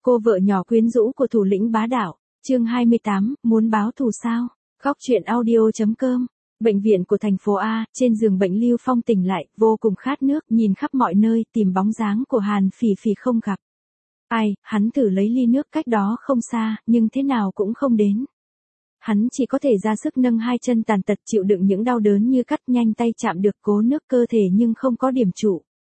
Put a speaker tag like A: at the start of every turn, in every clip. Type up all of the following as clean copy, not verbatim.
A: Cô vợ nhỏ quyến rũ của thủ lĩnh bá đạo. Chương 28, muốn báo thù sao? Góc truyện audio.com. Bệnh viện của thành phố A, trên giường bệnh Lưu Phong tỉnh lại, vô cùng khát nước, nhìn khắp mọi nơi, tìm bóng dáng của Hàn Phỉ Phỉ không gặp. Ai, hắn thử lấy ly nước cách đó không xa, nhưng thế nào cũng không đến. Hắn chỉ có thể ra sức nâng hai chân tàn tật chịu đựng những đau đớn như cắt, nhanh tay chạm được cố nước cơ thể nhưng không có điểm trụ.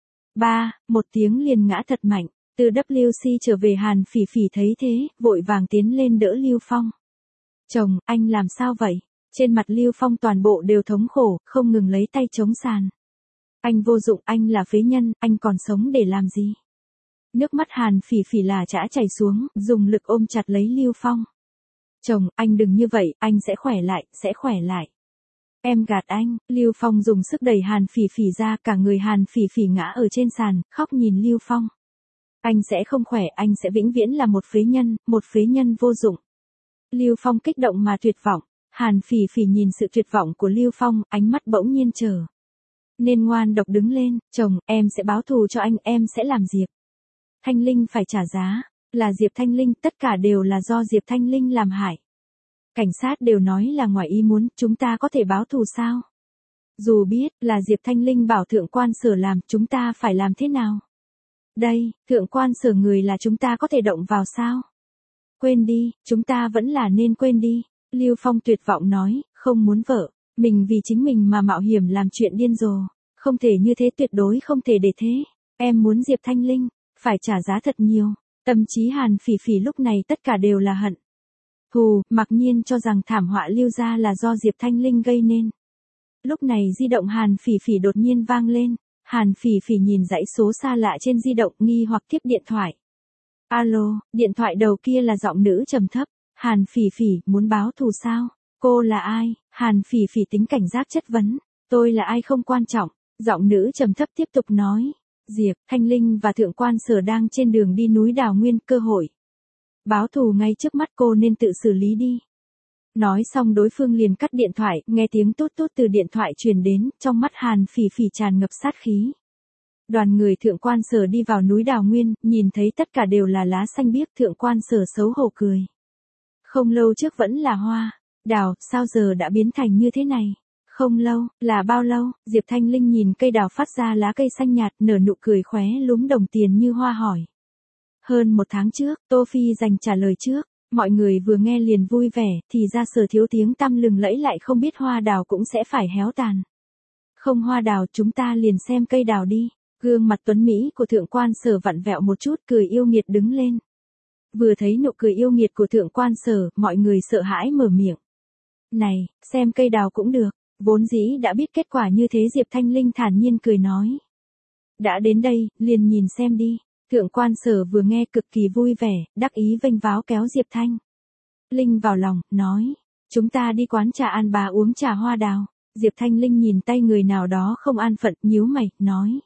A: Một tiếng liền ngã thật mạnh. Từ WC trở về Hàn Phỉ Phỉ thấy thế, vội vàng tiến lên đỡ Lưu Phong. Chồng, anh làm sao vậy? Trên mặt Lưu Phong toàn bộ đều thống khổ, không ngừng lấy tay chống sàn. Anh vô dụng, anh là phế nhân, anh còn sống để làm gì? Nước mắt Hàn Phỉ Phỉ là chã chảy xuống, dùng lực ôm chặt lấy Lưu Phong. Chồng, anh đừng như vậy, anh sẽ khỏe lại. Em gạt anh. Lưu Phong dùng sức đẩy Hàn Phỉ Phỉ ra, cả người Hàn Phỉ Phỉ ngã ở trên sàn, khóc nhìn Lưu Phong. Anh sẽ không khỏe, anh sẽ vĩnh viễn là một phế nhân vô dụng. Lưu Phong kích động mà tuyệt vọng. Hàn Phỉ Phỉ nhìn sự tuyệt vọng của Lưu Phong, ánh mắt bỗng nhiên trở nên ngoan độc đứng lên. Chồng, em sẽ báo thù cho anh, em sẽ làm Diệp Thanh Linh phải trả giá. Là Diệp Thanh Linh, tất cả đều là do Diệp Thanh Linh làm hại. Cảnh sát đều nói là ngoài ý muốn, chúng ta có thể báo thù sao? Dù biết là Diệp Thanh Linh bảo thượng quan Sở làm, chúng ta phải làm thế nào? Đây, thượng quan Sở người là chúng ta có thể động vào sao? Quên đi, chúng ta vẫn là nên quên đi. Lưu Phong tuyệt vọng nói, không muốn vợ mình vì chính mình mà mạo hiểm làm chuyện điên rồ. Không thể như thế, tuyệt đối không thể để thế. Em muốn Diệp Thanh Linh phải trả giá thật nhiều. Tâm trí Hàn Phỉ Phỉ lúc này tất cả đều là hận thù, mặc nhiên cho rằng thảm họa Lưu gia là do Diệp Thanh Linh gây nên. Lúc này di động Hàn Phỉ Phỉ đột nhiên vang lên. Hàn Phỉ Phỉ nhìn dãy số xa lạ trên di động, nghi hoặc tiếp điện thoại. Alo, điện thoại đầu kia là giọng nữ trầm thấp. Hàn Phỉ Phỉ, muốn báo thù sao? Cô là ai? Hàn Phỉ Phỉ tính cảnh giác chất vấn. Tôi là ai không quan trọng. Giọng nữ trầm thấp tiếp tục nói. Diệp Thanh Linh và thượng quan Sở đang trên đường đi núi Đào Nguyên, cơ hội báo thù ngay trước mắt, cô nên tự xử lý đi. Nói xong đối phương liền cắt điện thoại, nghe tiếng tốt tốt từ điện thoại truyền đến, trong mắt Hàn Phỉ Phỉ tràn ngập sát khí. Đoàn người thượng quan Sở đi vào núi Đào Nguyên, nhìn thấy tất cả đều là lá xanh biếc, thượng quan Sở xấu hổ cười. Không lâu trước vẫn là hoa đào, sao giờ đã biến thành như thế này? Không lâu, là bao lâu? Diệp Thanh Linh nhìn cây đào phát ra lá cây xanh nhạt, nở nụ cười khóe lúm đồng tiền như hoa hỏi. Hơn 1 tháng trước, Tô Phi dành trả lời trước. Mọi người vừa nghe liền vui vẻ, thì ra Sở thiếu tiếng tăm lừng lẫy lại không biết hoa đào cũng sẽ phải héo tàn. Không hoa đào, chúng ta liền xem cây đào đi. Gương mặt tuấn Mỹ của thượng quan Sở vặn vẹo một chút, cười yêu nghiệt đứng lên. Vừa thấy nụ cười yêu nghiệt của thượng quan Sở, mọi người sợ hãi mở miệng. Này, xem cây đào cũng được. Vốn dĩ đã biết kết quả như thế, Diệp Thanh Linh thản nhiên cười nói. Đã đến đây, liền nhìn xem đi. Thượng quan Sở vừa nghe cực kỳ vui vẻ, đắc ý vênh váo kéo Diệp Thanh Linh vào lòng, nói. Chúng ta đi quán trà An Bá uống trà hoa đào. Diệp Thanh Linh nhìn tay người nào đó không an phận, nhíu mày, nói.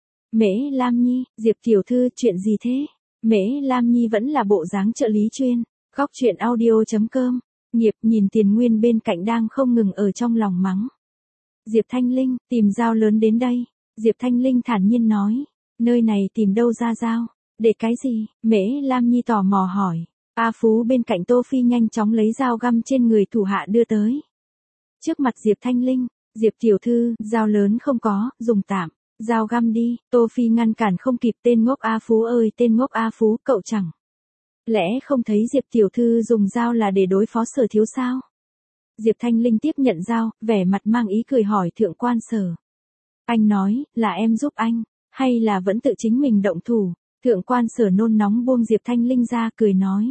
A: Mễ Lam Nhi, Diệp tiểu thư, chuyện gì thế? Mễ Lam Nhi vẫn là bộ dáng trợ lý chuyên. Góc truyện audio.com. Nghiệp nhìn Tiền Nguyên bên cạnh đang không ngừng ở trong lòng mắng. Diệp Thanh Linh, tìm dao lớn đến đây. Diệp Thanh Linh thản nhiên nói. Nơi này tìm đâu ra dao? Để cái gì? Mễ Lam Nhi tò mò hỏi. A Phú bên cạnh Tô Phi nhanh chóng lấy dao găm trên người thủ hạ đưa tới. Trước mặt Diệp Thanh Linh. Diệp tiểu thư, dao lớn không có, dùng tạm. Dao găm đi. Tô Phi ngăn cản không kịp. Tên ngốc A Phú ơi, tên ngốc A Phú, cậu chẳng lẽ không thấy Diệp tiểu thư dùng dao là để đối phó Sở thiếu sao? Diệp Thanh Linh tiếp nhận dao, vẻ mặt mang ý cười hỏi thượng quan Sở. Anh nói, là em giúp anh, hay là vẫn tự chính mình động thủ? Thượng quan Sở nôn nóng buông Diệp Thanh Linh ra, cười nói.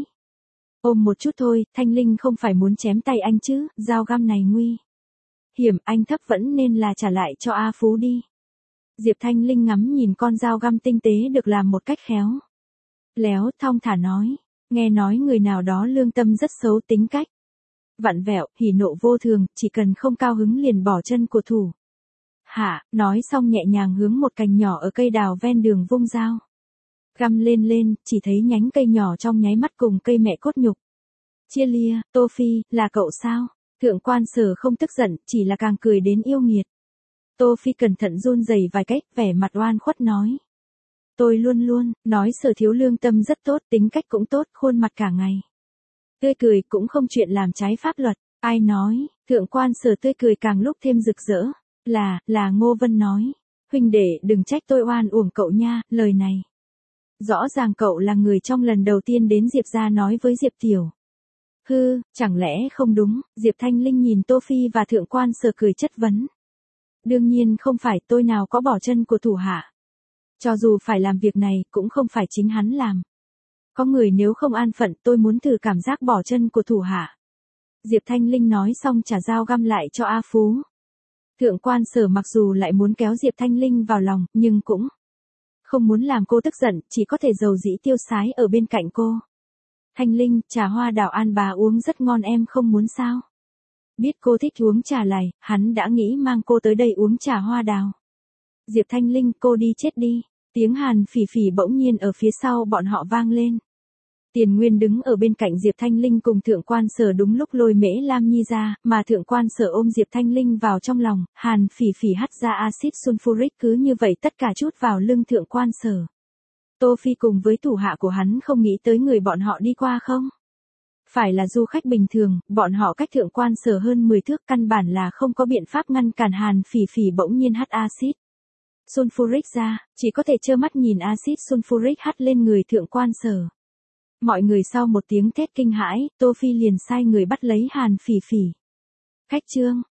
A: Ôm một chút thôi, Thanh Linh không phải muốn chém tay anh chứ, dao găm này nguy hiểm, anh thấp vẫn nên là trả lại cho A Phú đi. Diệp Thanh Linh ngắm nhìn con dao găm tinh tế được làm một cách khéo léo, thong thả nói. Nghe nói người nào đó lương tâm rất xấu, tính cách vặn vẹo, hỉ nộ vô thường, chỉ cần không cao hứng liền bỏ chân của thủ hạ. Nói xong nhẹ nhàng hướng một cành nhỏ ở cây đào ven đường vung dao găm lên, chỉ thấy nhánh cây nhỏ trong nháy mắt cùng cây mẹ cốt nhục chia lia. Tô Phi, là cậu sao? Thượng quan Sở không tức giận, chỉ là càng cười đến yêu nghiệt. Tô Phi cẩn thận run rẩy vài cách, vẻ mặt oan khuất nói. Tôi luôn luôn, nói Sở Thiếu lương tâm rất tốt, tính cách cũng tốt, khuôn mặt cả ngày tươi cười, cũng không chuyện làm trái pháp luật. Ai nói? Thượng quan Sở tươi cười càng lúc thêm rực rỡ. Là Ngô Vân nói. Huynh đệ đừng trách tôi oan uổng cậu nha, lời này. Rõ ràng cậu là người trong lần đầu tiên đến Diệp gia nói với Diệp Tiểu. Chẳng lẽ không đúng? Diệp Thanh Linh nhìn Tô Phi và Thượng quan Sở cười chất vấn. Đương nhiên không phải, tôi nào có bỏ chân của thủ hạ. Cho dù phải làm việc này, cũng không phải chính hắn làm. Có người nếu không an phận, tôi muốn thử cảm giác bỏ chân của thủ hạ. Diệp Thanh Linh nói xong trả dao găm lại cho A Phú. Thượng quan Sở mặc dù lại muốn kéo Diệp Thanh Linh vào lòng, nhưng cũng không muốn làm cô tức giận, chỉ có thể dầu dĩ tiêu sái ở bên cạnh cô. Thanh Linh, trà hoa đào An bà uống rất ngon, em không muốn sao? Biết cô thích uống trà lài, hắn đã nghĩ mang cô tới đây uống trà hoa đào. Diệp Thanh Linh, cô đi chết đi. Tiếng Hàn Phỉ Phỉ bỗng nhiên ở phía sau bọn họ vang lên. Tiền Nguyên đứng ở bên cạnh Diệp Thanh Linh cùng Thượng quan Sở đúng lúc lôi Mễ Lam Nhi ra, mà Thượng quan Sở ôm Diệp Thanh Linh vào trong lòng, Hàn Phỉ Phỉ hắt ra axit sulfuric, cứ như vậy tất cả chút vào lưng Thượng quan Sở. Tô Phi cùng với thủ hạ của hắn không nghĩ tới người bọn họ đi qua không? Phải là du khách bình thường, bọn họ cách Thượng quan Sở hơn 10 thước, căn bản là không có biện pháp ngăn cản Hàn Phỉ Phỉ bỗng nhiên hắt axit sulfuric ra, chỉ có thể trơ mắt nhìn axit sulfuric hắt lên người Thượng quan Sở. Mọi người sau một tiếng thét kinh hãi, Tô Phi liền sai người bắt lấy Hàn Phỉ Phỉ. Khách trương,